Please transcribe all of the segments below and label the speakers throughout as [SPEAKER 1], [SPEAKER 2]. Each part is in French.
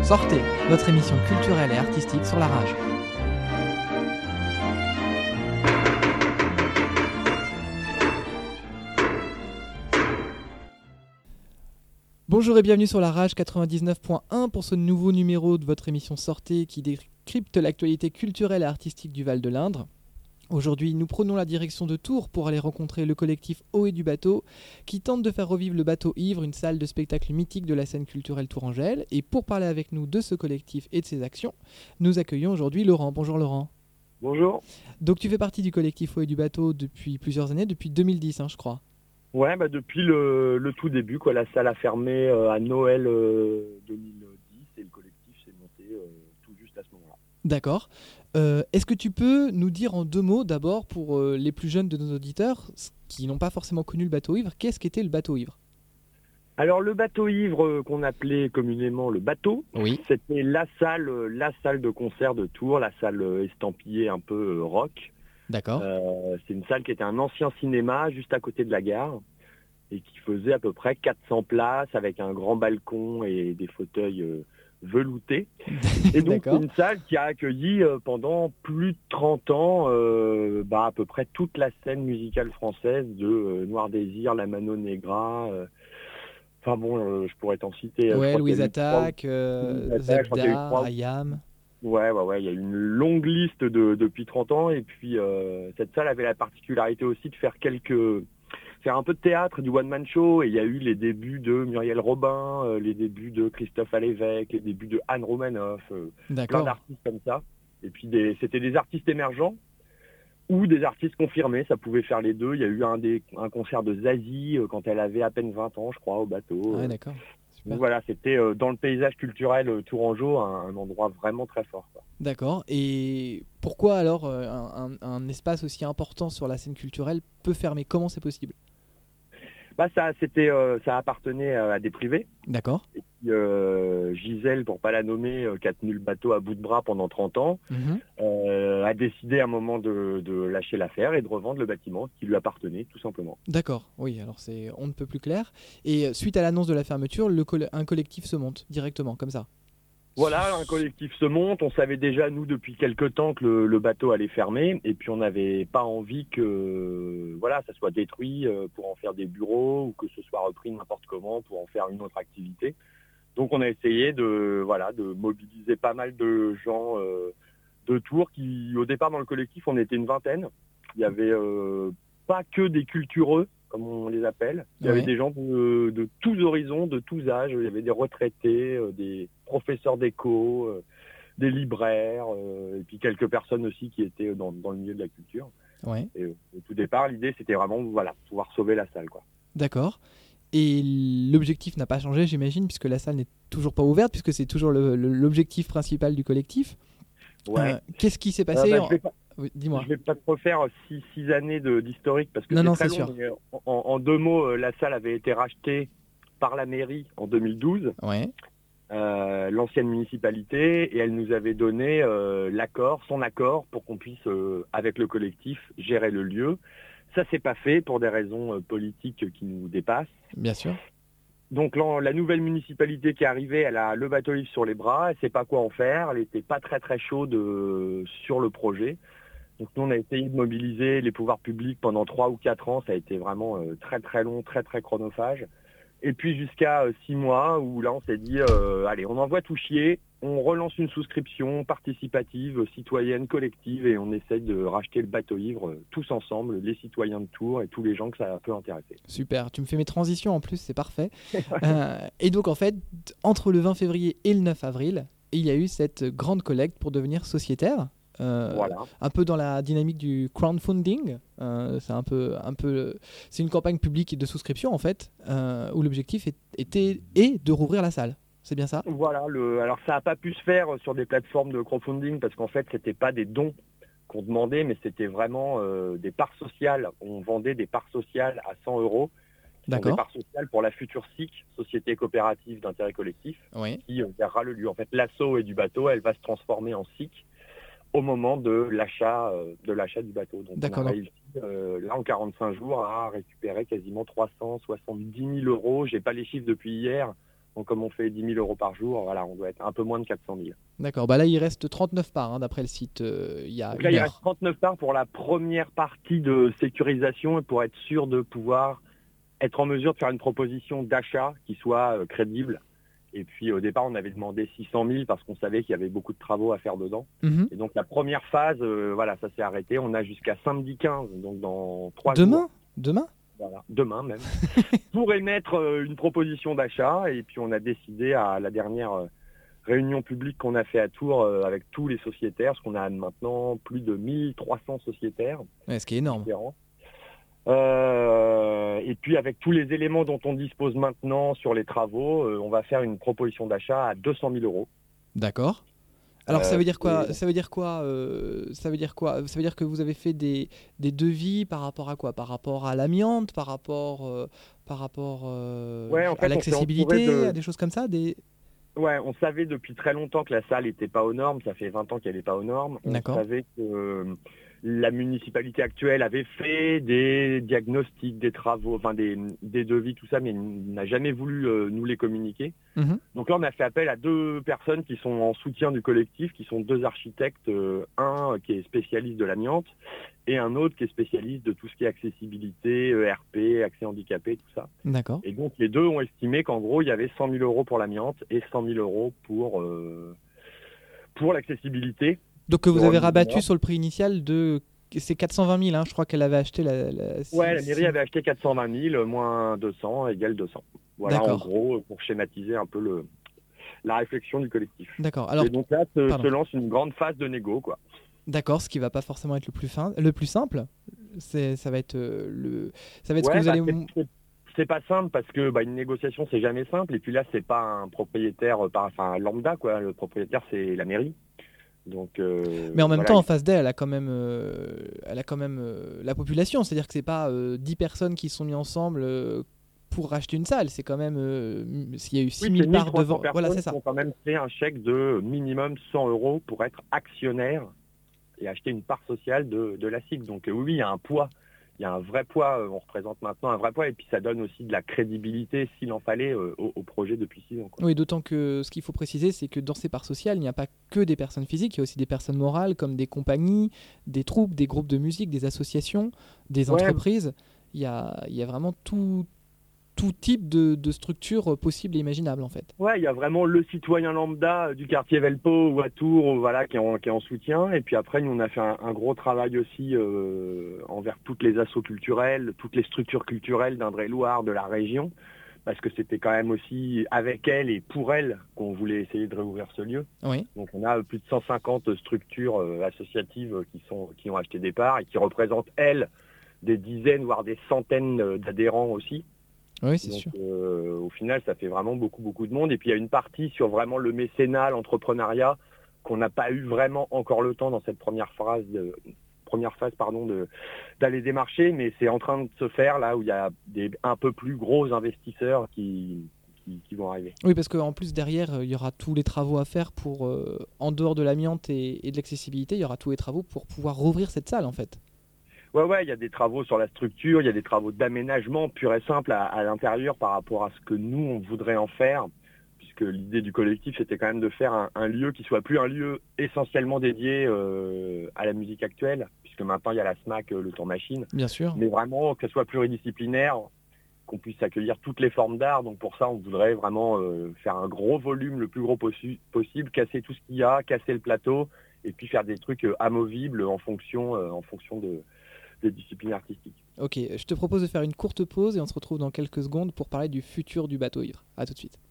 [SPEAKER 1] Sortez, votre émission culturelle et artistique sur la rage. Bonjour et bienvenue sur la rage 99.1 pour ce nouveau numéro de votre émission Sortez qui décrypte l'actualité culturelle et artistique du Val de l'Indre. Aujourd'hui, nous prenons la direction de Tours pour aller rencontrer le collectif Ohé du bateau qui tente de faire revivre le Bateau Ivre, une salle de spectacle mythique de la scène culturelle tourangelle. Et pour parler avec nous de ce collectif et de ses actions, nous accueillons aujourd'hui Laurent. Bonjour Laurent.
[SPEAKER 2] Bonjour.
[SPEAKER 1] Donc tu fais partie du collectif Ohé du bateau depuis plusieurs années, depuis 2010 je crois.
[SPEAKER 2] Ouais, depuis le tout début, quoi. La salle a fermé à Noël 2010 et le collectif s'est monté tout juste à ce moment-là.
[SPEAKER 1] D'accord. Est-ce que tu peux nous dire en deux mots, d'abord, pour les plus jeunes de nos auditeurs, qui n'ont pas forcément connu le Bateau Ivre, qu'est-ce qu'était le Bateau Ivre ?
[SPEAKER 2] Alors le Bateau Ivre, qu'on appelait communément le bateau,
[SPEAKER 1] Oui.
[SPEAKER 2] c'était la salle de concert de Tours, la salle estampillée un peu rock.
[SPEAKER 1] D'accord.
[SPEAKER 2] C'est une salle qui était un ancien cinéma juste à côté de la gare et qui faisait à peu près 400 places avec un grand balcon et des fauteuils veloutés. Et donc c'est une salle qui a accueilli pendant plus de 30 ans à peu près toute la scène musicale française de Noir Désir, La Mano Negra. Je pourrais t'en citer.
[SPEAKER 1] Louise Attaque, Zebda, Ayam.
[SPEAKER 2] Ouais, il y a une longue liste depuis 30 ans et puis cette salle avait la particularité aussi de faire un peu de théâtre, du one-man show, et il y a eu les débuts de Muriel Robin, les débuts de Christophe Alévèque, les débuts de Anne Romanoff, plein d'artistes comme ça. Et puis c'était des artistes émergents ou des artistes confirmés, ça pouvait faire les deux. Il y a eu un concert de Zazie quand elle avait à peine 20 ans, je crois, au bateau.
[SPEAKER 1] Ouais, d'accord.
[SPEAKER 2] Donc voilà, c'était dans le paysage culturel tourangeau un endroit vraiment très fort, quoi.
[SPEAKER 1] D'accord. Et pourquoi alors un espace aussi important sur la scène culturelle peut fermer ? Comment c'est possible ?
[SPEAKER 2] Ça appartenait à des privés.
[SPEAKER 1] D'accord.
[SPEAKER 2] Et puis Gisèle, pour pas la nommer, qui a tenu le bateau à bout de bras pendant 30 ans, a décidé à un moment de lâcher l'affaire et de revendre le bâtiment qui lui appartenait, tout simplement.
[SPEAKER 1] D'accord, oui, alors on ne peut plus clair. Et suite à l'annonce de la fermeture, un collectif se monte directement, comme ça.
[SPEAKER 2] Voilà, un collectif se monte. On savait déjà, nous, depuis quelque temps que le bateau allait fermer. Et puis, on n'avait pas envie que ça soit détruit pour en faire des bureaux ou que ce soit repris n'importe comment pour en faire une autre activité. Donc, on a essayé de mobiliser pas mal de gens de Tours qui, au départ, dans le collectif, on était une vingtaine. Il y avait pas que des cultureux, comme on les appelle. Il y avait des gens de tous horizons, de tous âges. Il y avait des retraités, des professeurs d'éco, des libraires, et puis quelques personnes aussi qui étaient dans le milieu de la culture.
[SPEAKER 1] Ouais.
[SPEAKER 2] Et au tout départ, l'idée, c'était vraiment pouvoir sauver la salle, quoi.
[SPEAKER 1] D'accord. Et l'objectif n'a pas changé, j'imagine, puisque la salle n'est toujours pas ouverte, puisque c'est toujours l'objectif principal du collectif.
[SPEAKER 2] Ouais.
[SPEAKER 1] Qu'est-ce qui s'est passé
[SPEAKER 2] Oui,
[SPEAKER 1] dis-moi.
[SPEAKER 2] Je vais pas te refaire 6 années d'historique parce que
[SPEAKER 1] c'est
[SPEAKER 2] très
[SPEAKER 1] sûr.
[SPEAKER 2] long. Mais en deux mots, la salle avait été rachetée par la mairie en 2012, l'ancienne municipalité, et elle nous avait donné son accord pour qu'on puisse, avec le collectif, gérer le lieu. Ça s'est pas fait pour des raisons politiques qui nous dépassent.
[SPEAKER 1] Bien sûr.
[SPEAKER 2] Donc la nouvelle municipalité qui est arrivée, elle a le bateau Ivre sur les bras, elle sait pas quoi en faire, elle était pas très très chaude sur le projet. Donc nous on a essayé de mobiliser les pouvoirs publics pendant 3 ou 4 ans, ça a été vraiment très très long, très très chronophage. Et puis jusqu'à 6 mois où là on s'est dit allez, on envoie tout chier, on relance une souscription participative, citoyenne, collective, et on essaye de racheter le bateau Ivre tous ensemble, les citoyens de Tours et tous les gens que ça peut intéresser.
[SPEAKER 1] Super, tu me fais mes transitions en plus, c'est parfait. Et donc en fait, entre le 20 février et le 9 avril, il y a eu cette grande collecte pour devenir sociétaire. Un peu dans la dynamique du crowdfunding, c'est une campagne publique de souscription en fait, où l'objectif est de rouvrir la salle. C'est bien ça ?
[SPEAKER 2] Voilà. Alors ça n'a pas pu se faire sur des plateformes de crowdfunding parce qu'en fait c'était pas des dons qu'on demandait, mais c'était vraiment des parts sociales. On vendait des parts sociales à 100 €.
[SPEAKER 1] D'accord.
[SPEAKER 2] Des parts sociales pour la future SIC, Société coopérative d'intérêt collectif, qui gérera le lieu. En fait, l'asso et du bateau, elle va se transformer en SIC au moment de l'achat du bateau. Donc on a réussi là en 45 jours à récupérer quasiment 370 000 €. J'ai pas les chiffres depuis hier, Donc comme on fait 10 000 euros par jour, voilà, on doit être un peu moins de 400 000.
[SPEAKER 1] D'accord, bah là il reste 39 parts hein, d'après le site il y a
[SPEAKER 2] Donc
[SPEAKER 1] une
[SPEAKER 2] là, il
[SPEAKER 1] heure.
[SPEAKER 2] reste 39 parts pour la première partie de sécurisation et pour être sûr de pouvoir être en mesure de faire une proposition d'achat qui soit crédible. Et puis au départ, on avait demandé 600 000 parce qu'on savait qu'il y avait beaucoup de travaux à faire dedans.
[SPEAKER 1] Mhm.
[SPEAKER 2] Et donc la première phase, voilà, ça s'est arrêté. On a jusqu'à samedi 15, donc dans 3
[SPEAKER 1] Demain
[SPEAKER 2] jours.
[SPEAKER 1] Demain
[SPEAKER 2] Voilà, demain même, pour émettre une proposition d'achat. Et puis on a décidé à la dernière réunion publique qu'on a fait à Tours avec tous les sociétaires, parce qu'on a maintenant plus de 1300 sociétaires
[SPEAKER 1] Ouais, ce qui est énorme.
[SPEAKER 2] différents. Et puis avec tous les éléments dont on dispose maintenant sur les travaux, on va faire une proposition d'achat à 200 000 euros.
[SPEAKER 1] D'accord. Alors ça veut dire quoi?
[SPEAKER 2] Et
[SPEAKER 1] Ça veut dire quoi? Ça veut dire quoi? Ça veut dire que vous avez fait des devis par rapport à quoi? Par rapport à l'amiante, par rapport
[SPEAKER 2] ouais, en
[SPEAKER 1] à
[SPEAKER 2] fait, on s'est entouré
[SPEAKER 1] l'accessibilité, à
[SPEAKER 2] de.
[SPEAKER 1] des choses comme ça, des...
[SPEAKER 2] Ouais, on savait depuis très longtemps que la salle n'était pas aux normes. Ça fait 20 ans qu'elle n'est pas aux normes. On
[SPEAKER 1] D'accord.
[SPEAKER 2] savait que la municipalité actuelle avait fait des diagnostics, des travaux, enfin des devis, tout ça, mais n'a jamais voulu nous les communiquer.
[SPEAKER 1] Mhm.
[SPEAKER 2] Donc là, on a fait appel à 2 personnes qui sont en soutien du collectif, qui sont 2 architectes, un qui est spécialiste de l'amiante et un autre qui est spécialiste de tout ce qui est accessibilité, ERP, accès handicapé, tout ça.
[SPEAKER 1] D'accord.
[SPEAKER 2] Et donc les 2 ont estimé qu'en gros, il y avait 100 000 euros pour l'amiante et 100 000 euros pour l'accessibilité.
[SPEAKER 1] Donc que vous
[SPEAKER 2] Sur
[SPEAKER 1] avez
[SPEAKER 2] le
[SPEAKER 1] rabattu
[SPEAKER 2] mouvement.
[SPEAKER 1] sur le prix initial de... C'est 420 000, hein, je crois qu'elle avait acheté
[SPEAKER 2] Ouais, la mairie avait acheté 420 000, moins 200 égale 200. Voilà, en
[SPEAKER 1] D'accord.
[SPEAKER 2] gros, pour schématiser un peu la réflexion du collectif.
[SPEAKER 1] D'accord. Alors,
[SPEAKER 2] Et donc là, se
[SPEAKER 1] pardon.
[SPEAKER 2] lance une grande phase de négo, quoi.
[SPEAKER 1] D'accord, ce qui va pas forcément être le plus simple. Ça va être ça va être ce que
[SPEAKER 2] Ouais,
[SPEAKER 1] vous
[SPEAKER 2] bah,
[SPEAKER 1] allez...
[SPEAKER 2] c'est pas simple parce que une négociation, c'est jamais simple. Et puis là, c'est pas un propriétaire, enfin lambda, quoi. Le propriétaire, c'est la mairie. Donc
[SPEAKER 1] Mais en même
[SPEAKER 2] voilà.
[SPEAKER 1] temps, en face d'elle, elle a quand même la population. C'est-à-dire que c'est pas 10 personnes qui sont mises ensemble pour racheter une salle. C'est quand même s'il y a eu
[SPEAKER 2] Oui,
[SPEAKER 1] 6000
[SPEAKER 2] c'est
[SPEAKER 1] parts
[SPEAKER 2] 1300
[SPEAKER 1] devant. Voilà,
[SPEAKER 2] personnes
[SPEAKER 1] c'est
[SPEAKER 2] qui
[SPEAKER 1] ça.
[SPEAKER 2] ont quand même fait un chèque de minimum 100 euros pour être actionnaire et acheter une part sociale de la SIC. Donc oui, il y a un poids. Il y a un vrai poids, on représente maintenant un vrai poids, et puis ça donne aussi de la crédibilité, s'il en fallait, au projet depuis 6 ans, quoi.
[SPEAKER 1] Oui, d'autant que ce qu'il faut préciser, c'est que dans ces parts sociales, il n'y a pas que des personnes physiques, il y a aussi des personnes morales comme des compagnies, des troupes, des groupes de musique, des associations, des
[SPEAKER 2] Ouais,
[SPEAKER 1] entreprises. Il y a vraiment tout type de structure possible et imaginable en fait.
[SPEAKER 2] ouais, il y a vraiment le citoyen lambda du quartier Velpo ou à Tours, voilà, qui est en soutien. Et puis après, nous, on a fait un gros travail aussi envers toutes les assos culturelles, toutes les structures culturelles d'Indre-et-Loire, de la région, parce que c'était quand même aussi avec elles et pour elles qu'on voulait essayer de réouvrir ce lieu.
[SPEAKER 1] Oui,
[SPEAKER 2] Donc on a plus de 150 structures associatives qui ont acheté des parts et qui représentent, elles, des dizaines, voire des centaines d'adhérents aussi.
[SPEAKER 1] oui, c'est
[SPEAKER 2] Donc
[SPEAKER 1] sûr.
[SPEAKER 2] au final, ça fait vraiment beaucoup, beaucoup de monde. Et puis il y a une partie sur vraiment le mécénat, l'entrepreneuriat, qu'on n'a pas eu vraiment encore le temps dans cette première phase d'aller démarcher, mais c'est en train de se faire là où il y a des un peu plus gros investisseurs qui vont arriver.
[SPEAKER 1] Oui, parce qu'en plus derrière, il y aura tous les travaux à faire pour, en dehors de l'amiante et de l'accessibilité, il y aura tous les travaux pour pouvoir rouvrir cette salle en fait.
[SPEAKER 2] Ouais, il y a des travaux sur la structure, il y a des travaux d'aménagement pur et simple à l'intérieur par rapport à ce que nous, on voudrait en faire, puisque l'idée du collectif, c'était quand même de faire un lieu qui soit plus un lieu essentiellement dédié à la musique actuelle, puisque maintenant, il y a la SMAC, le Tour Machine,
[SPEAKER 1] Bien sûr.
[SPEAKER 2] mais vraiment que ce soit pluridisciplinaire, qu'on puisse accueillir toutes les formes d'art. Donc pour ça, on voudrait vraiment faire un gros volume, le plus gros possible, casser tout ce qu'il y a, casser le plateau, et puis faire des trucs amovibles en fonction des disciplines artistiques.
[SPEAKER 1] Ok, je te propose de faire une courte pause et on se retrouve dans quelques secondes pour parler du futur du bateau ivre. A tout de suite.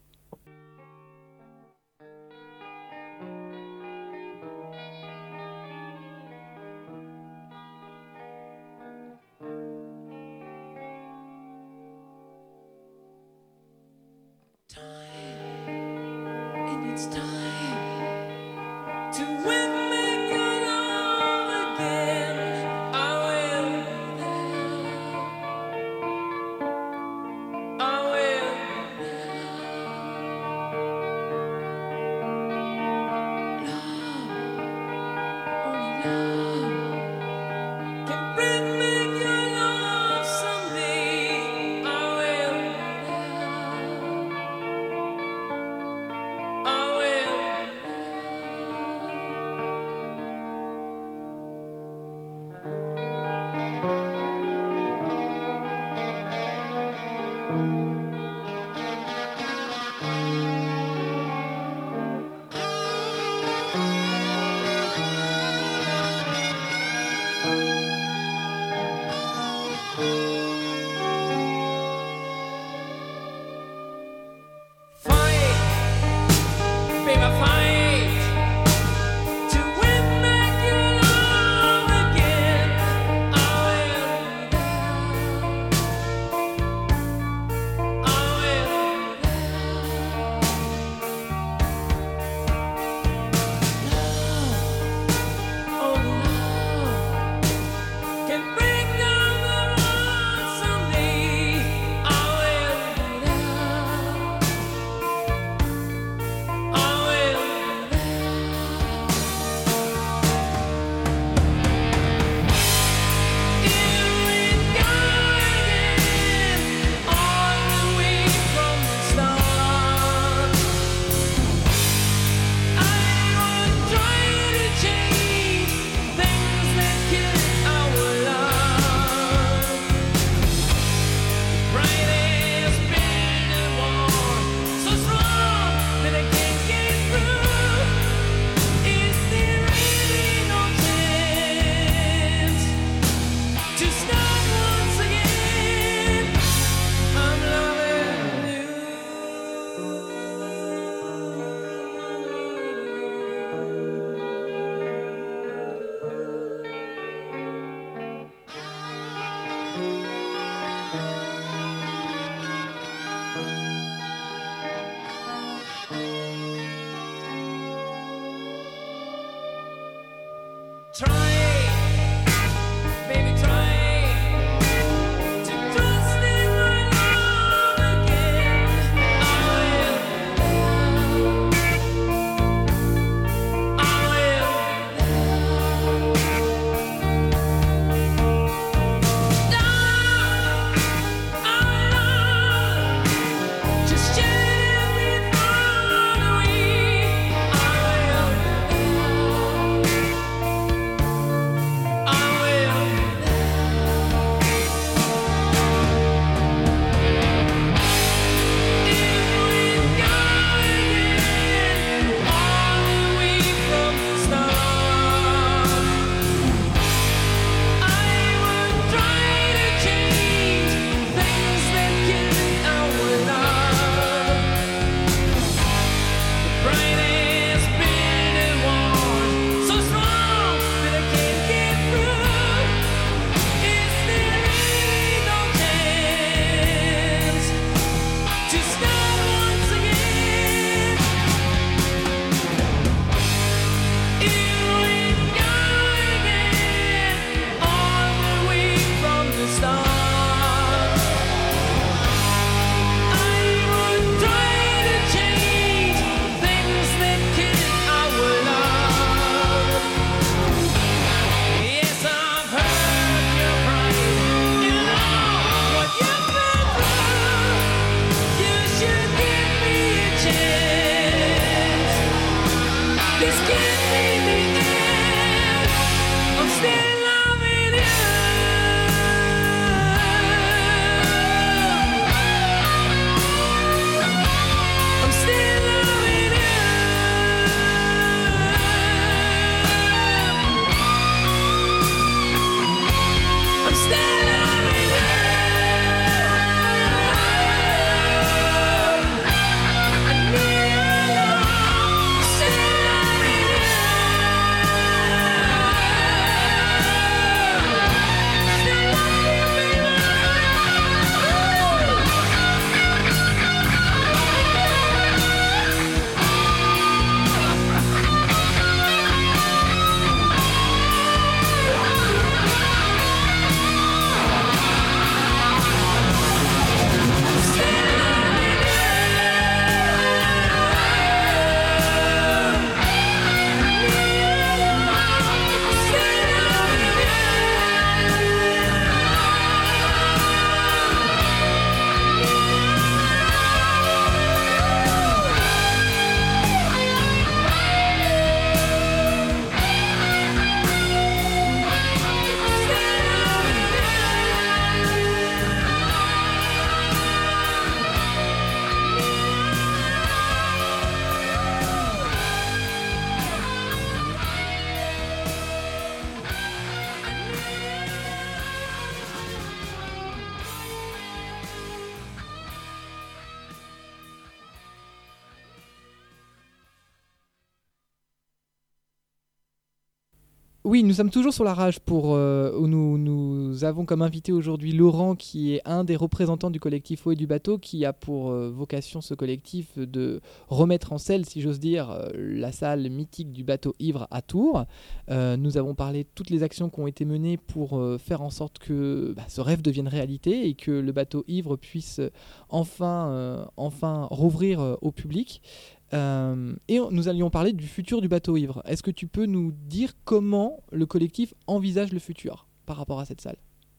[SPEAKER 1] Oui, nous sommes toujours sur la rage où nous avons comme invité aujourd'hui Laurent, qui est un des représentants du collectif Eau et du bateau, qui a pour vocation, ce collectif, de remettre en selle, si j'ose dire, la salle mythique du bateau ivre à Tours. Nous avons parlé de toutes les actions qui ont été menées pour faire en sorte que ce rêve devienne réalité et que le bateau ivre puisse enfin rouvrir au public. Et nous allions parler du futur du bateau ivre. Est-ce que tu peux nous dire comment le collectif envisage le futur par rapport à cette salle ?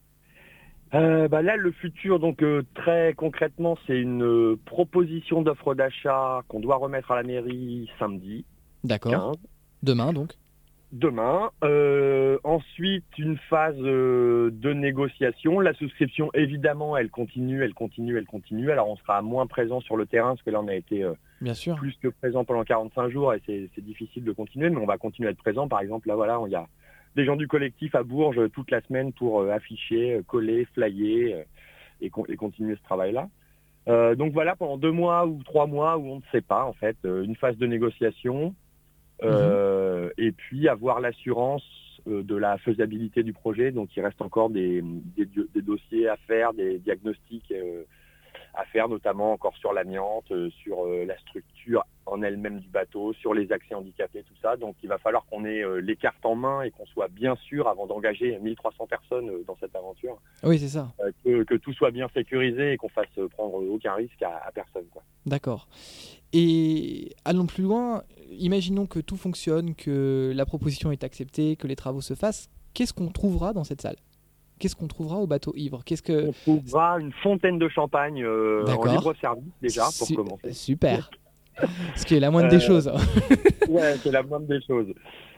[SPEAKER 2] Là, le futur, donc très concrètement, c'est une proposition d'offre d'achat qu'on doit remettre à la mairie samedi.
[SPEAKER 1] D'accord.
[SPEAKER 2] 15.
[SPEAKER 1] Demain, donc.
[SPEAKER 2] Demain. Ensuite, une phase de négociation. La souscription, évidemment, elle continue. Alors, on sera moins présent sur le terrain, parce que là, on a été
[SPEAKER 1] Bien sûr.
[SPEAKER 2] plus que présent pendant 45 jours, et c'est difficile de continuer, mais on va continuer à être présent. Par exemple, là, voilà, il y a des gens du collectif à Bourges toute la semaine pour afficher, coller, flyer et continuer ce travail-là. Donc voilà, pendant 2 mois ou 3 mois, où on ne sait pas, en fait, une phase de négociation. Et puis avoir l'assurance de la faisabilité du projet. Donc il reste encore des dossiers à faire, des diagnostics à faire, notamment encore sur l'amiante, sur la structure en elle-même du bateau, sur les accès handicapés, tout ça. Donc il va falloir qu'on ait les cartes en main et qu'on soit bien sûr, avant d'engager 1300 personnes dans cette aventure,
[SPEAKER 1] Oui, c'est ça.
[SPEAKER 2] que tout soit bien sécurisé et qu'on fasse prendre aucun risque à personne, quoi.
[SPEAKER 1] D'accord. Et allons plus loin. Imaginons que tout fonctionne, que la proposition est acceptée, que les travaux se fassent. Qu'est-ce qu'on trouvera dans cette salle ? Qu'est-ce qu'on trouvera au bateau ivre ?
[SPEAKER 2] On trouvera une fontaine de champagne en libre service déjà, pour commencer.
[SPEAKER 1] Super. Ce qui est la moindre des choses.
[SPEAKER 2] Ouais, c'est la moindre des choses.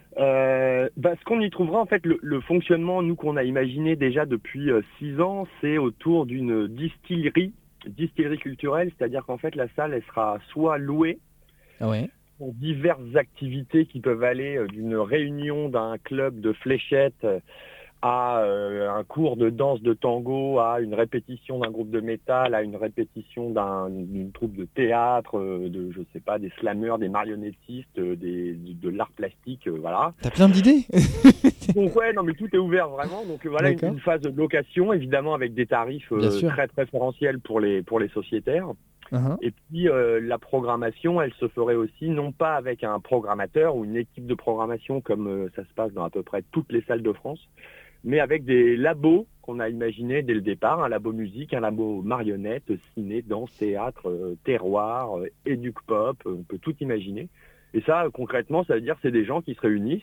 [SPEAKER 2] Ce qu'on y trouvera, en fait, le fonctionnement, nous, qu'on a imaginé déjà depuis 6 ans, c'est autour d'une distillerie culturelle, c'est-à-dire qu'en fait, la salle, elle sera soit louée pour diverses activités qui peuvent aller d'une réunion d'un club de fléchettes à un cours de danse de tango, à une répétition d'un groupe de métal, à une répétition d'une troupe de théâtre, des slameurs, des marionnettistes, de l'art plastique, voilà.
[SPEAKER 1] T'as plein d'idées.
[SPEAKER 2] Donc ouais, non mais tout est ouvert vraiment. Donc voilà, une phase de location, évidemment avec des tarifs très préférentiels pour les sociétaires. Et puis la programmation, elle se ferait aussi non pas avec un programmateur ou une équipe de programmation comme ça se passe dans à peu près toutes les salles de France, mais avec des labos qu'on a imaginés dès le départ, un labo musique, un labo marionnette, ciné, danse, théâtre, terroir, éduc-pop, on peut tout imaginer. Et ça, concrètement, ça veut dire que c'est des gens qui se réunissent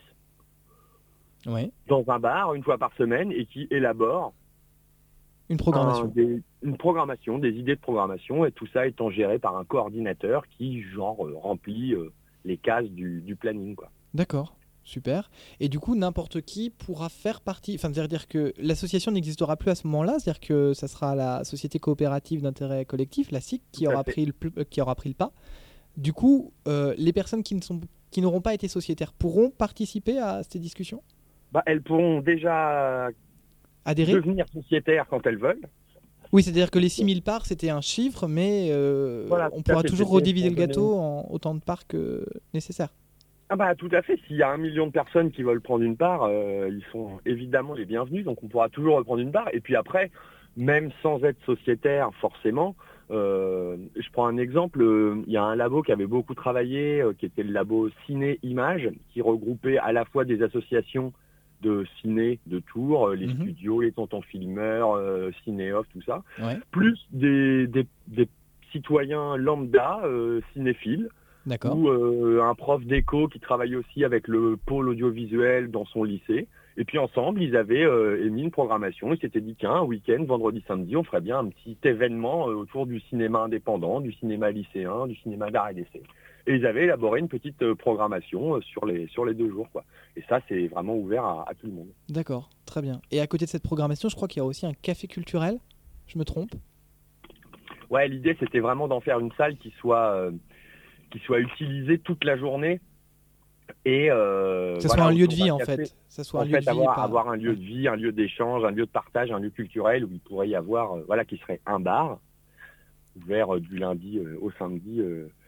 [SPEAKER 2] dans un bar une fois par semaine et qui élaborent
[SPEAKER 1] une programmation.
[SPEAKER 2] Une programmation, des idées de programmation, et tout ça étant géré par un coordinateur qui, remplit les cases du planning, quoi.
[SPEAKER 1] D'accord. Super. Et du coup, n'importe qui pourra faire partie... Enfin, c'est-à-dire que l'association n'existera plus à ce moment-là, c'est-à-dire que ça sera la Société coopérative d'intérêt collectif, la SIC, qui aura pris le pas. Du coup, les personnes qui n'auront pas été sociétaires pourront participer à ces discussions ?
[SPEAKER 2] Elles pourront déjà
[SPEAKER 1] adhérer,
[SPEAKER 2] devenir sociétaires quand elles veulent.
[SPEAKER 1] Oui, c'est-à-dire que les 6000 parts, c'était un chiffre, mais on pourra toujours rediviser le gâteau en autant de parts que nécessaire.
[SPEAKER 2] Tout à fait. S'il y a 1 million de personnes qui veulent prendre une part, ils sont évidemment les bienvenus, donc on pourra toujours prendre une part. Et puis après, même sans être sociétaire forcément, je prends un exemple, il y a un labo qui avait beaucoup travaillé, qui était le labo Ciné-Image, qui regroupait à la fois des associations de ciné de Tours, les studios, les tontons filmeurs, cinéoff, tout ça, plus des citoyens lambda, cinéphiles, ou un prof d'éco qui travaillait aussi avec le pôle audiovisuel dans son lycée. Et puis ensemble, ils avaient émis une programmation. Ils s'étaient dit qu'un week-end, vendredi, samedi, on ferait bien un petit événement autour du cinéma indépendant, du cinéma lycéen, du cinéma d'art et d'essai. Et ils avaient élaboré une petite programmation sur les 2 jours, quoi. Et ça, c'est vraiment ouvert à tout le monde.
[SPEAKER 1] D'accord, très bien. Et à côté de cette programmation, je crois qu'il y a aussi un café culturel. Je me trompe ?
[SPEAKER 2] Ouais, l'idée, c'était vraiment d'en faire une salle qui soit utilisée toute la journée. Et
[SPEAKER 1] ça soit un lieu de vie, en fait. Ça soit un lieu de vie,
[SPEAKER 2] avoir un lieu de vie, un lieu d'échange, un lieu de partage, un lieu culturel où il pourrait y avoir, qui serait un bar ouvert du lundi au samedi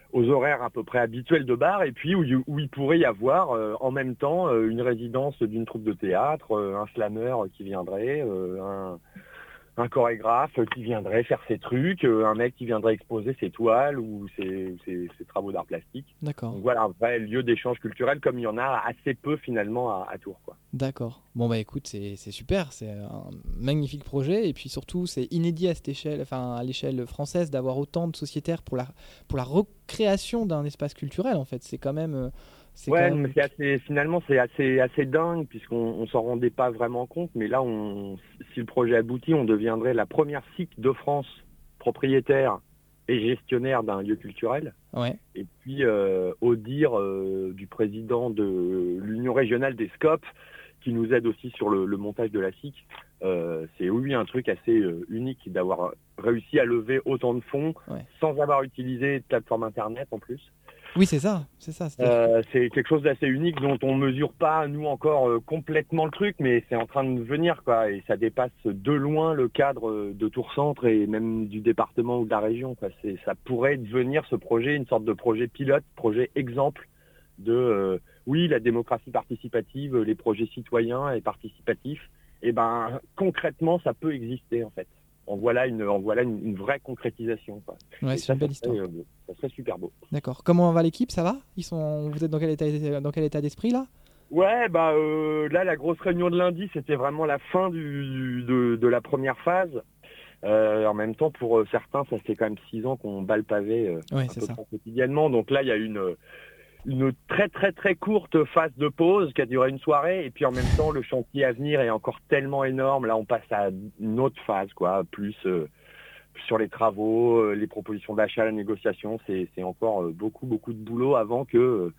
[SPEAKER 2] aux horaires à peu près habituels de bar, et puis où il pourrait y avoir en même temps une résidence d'une troupe de théâtre, un slammer qui viendrait, un chorégraphe qui viendrait faire ses trucs, un mec qui viendrait exposer ses toiles ou ses travaux d'art plastique.
[SPEAKER 1] D'accord.
[SPEAKER 2] Donc voilà, un vrai lieu d'échange culturel comme il y en a assez peu finalement à Tours, quoi.
[SPEAKER 1] D'accord. Bon bah écoute, c'est super, c'est un magnifique projet et puis surtout c'est inédit à cette échelle, enfin à l'échelle française d'avoir autant de sociétaires pour la recréation d'un espace culturel en fait. C'est quand même
[SPEAKER 2] Ouais, mais finalement c'est assez dingue puisqu'on s'en rendait pas vraiment compte, mais là si le projet aboutit, on deviendrait la première SIC de France propriétaire et gestionnaire d'un lieu culturel.
[SPEAKER 1] Ouais.
[SPEAKER 2] Et puis au dire du président de l'Union régionale des SCOP, qui nous aide aussi sur le montage de la SIC, c'est oui un truc assez unique d'avoir réussi à lever autant de fonds sans avoir utilisé de plateforme internet en plus.
[SPEAKER 1] Oui, c'est ça.
[SPEAKER 2] C'est quelque chose d'assez unique dont on mesure pas, nous, encore complètement le truc, mais c'est en train de venir, quoi. Et ça dépasse de loin le cadre de Tours Centre et même du département ou de la région, quoi. Ça pourrait devenir ce projet, une sorte de projet pilote, projet exemple de, oui, la démocratie participative, les projets citoyens et participatifs. Et ben, concrètement, ça peut exister, en fait. En voilà une vraie concrétisation, quoi.
[SPEAKER 1] Ouais, c'est une belle histoire.
[SPEAKER 2] Ça serait super beau.
[SPEAKER 1] D'accord. Comment va l'équipe? Ça va? Vous êtes dans quel état d'esprit là?
[SPEAKER 2] Ouais, là la grosse réunion de lundi, c'était vraiment la fin de la première phase. En même temps, pour certains, ça fait quand même 6 ans qu'on bat le pavé un peu trop quotidiennement. Donc là, il y a une très très très courte phase de pause qui a duré une soirée, et puis en même temps le chantier à venir est encore tellement énorme. Là on passe à une autre phase, quoi, plus sur les travaux, les propositions d'achat, la négociation. C'est encore beaucoup de boulot avant que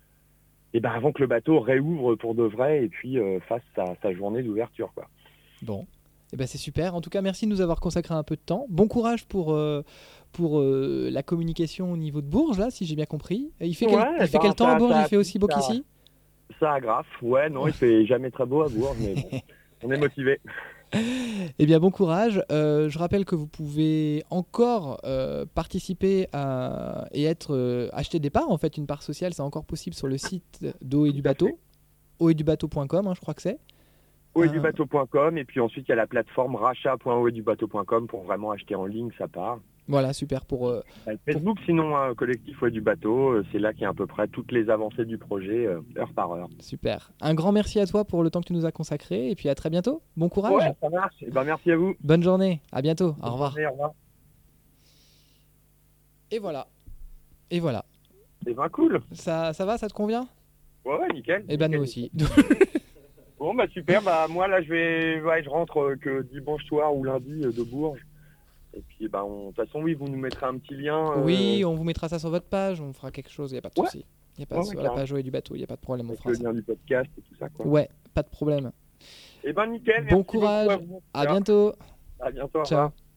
[SPEAKER 2] le bateau réouvre pour de vrai et puis fasse sa journée d'ouverture, quoi.
[SPEAKER 1] Bon, c'est super. En tout cas, merci de nous avoir consacré un peu de temps. Bon courage pour la communication au niveau de Bourges, là, si j'ai bien compris. Il fait quel temps à Bourges? Il fait aussi beau qu'ici?
[SPEAKER 2] Ça agrafe. Ouais, non, il fait jamais très beau à Bourges, mais bon, on est motivé.
[SPEAKER 1] Eh bien, bon courage. Je rappelle que vous pouvez encore participer et acheter des parts. En fait, une part sociale, c'est encore possible sur le site d'Eau et du Bateau, oetdubateau.com, je crois que c'est.
[SPEAKER 2] oetdubateau.com, et puis ensuite il y a la plateforme rachat.oetdubateau.com pour vraiment acheter en ligne sa part.
[SPEAKER 1] Voilà, super.
[SPEAKER 2] Facebook, sinon, collectif Eau du Bateau, c'est là qu'il y a à peu près toutes les avancées du projet, heure par heure.
[SPEAKER 1] Super. Un grand merci à toi pour le temps que tu nous as consacré, et puis à très bientôt. Bon courage.
[SPEAKER 2] Ouais, ça marche. Merci à vous.
[SPEAKER 1] Bonne journée. À bientôt. Au revoir.
[SPEAKER 2] Au revoir.
[SPEAKER 1] Et voilà.
[SPEAKER 2] C'est cool.
[SPEAKER 1] Ça va, ça te convient?
[SPEAKER 2] Ouais, nickel.
[SPEAKER 1] Et nous aussi.
[SPEAKER 2] Bon, super. Moi, là, je rentre que dimanche soir ou lundi de Bourges. Et puis, de toute façon, oui, vous nous mettrez un petit lien.
[SPEAKER 1] Oui, on vous mettra ça sur votre page, on fera quelque chose, il n'y a pas de souci. Il y a pas sur la page Eau et du Bateau, il n'y a pas de problème, on fera
[SPEAKER 2] le lien du podcast et tout ça, quoi.
[SPEAKER 1] Ouais, pas de problème.
[SPEAKER 2] Nickel.
[SPEAKER 1] Bon courage, à bientôt.
[SPEAKER 2] À bientôt.
[SPEAKER 1] Ciao.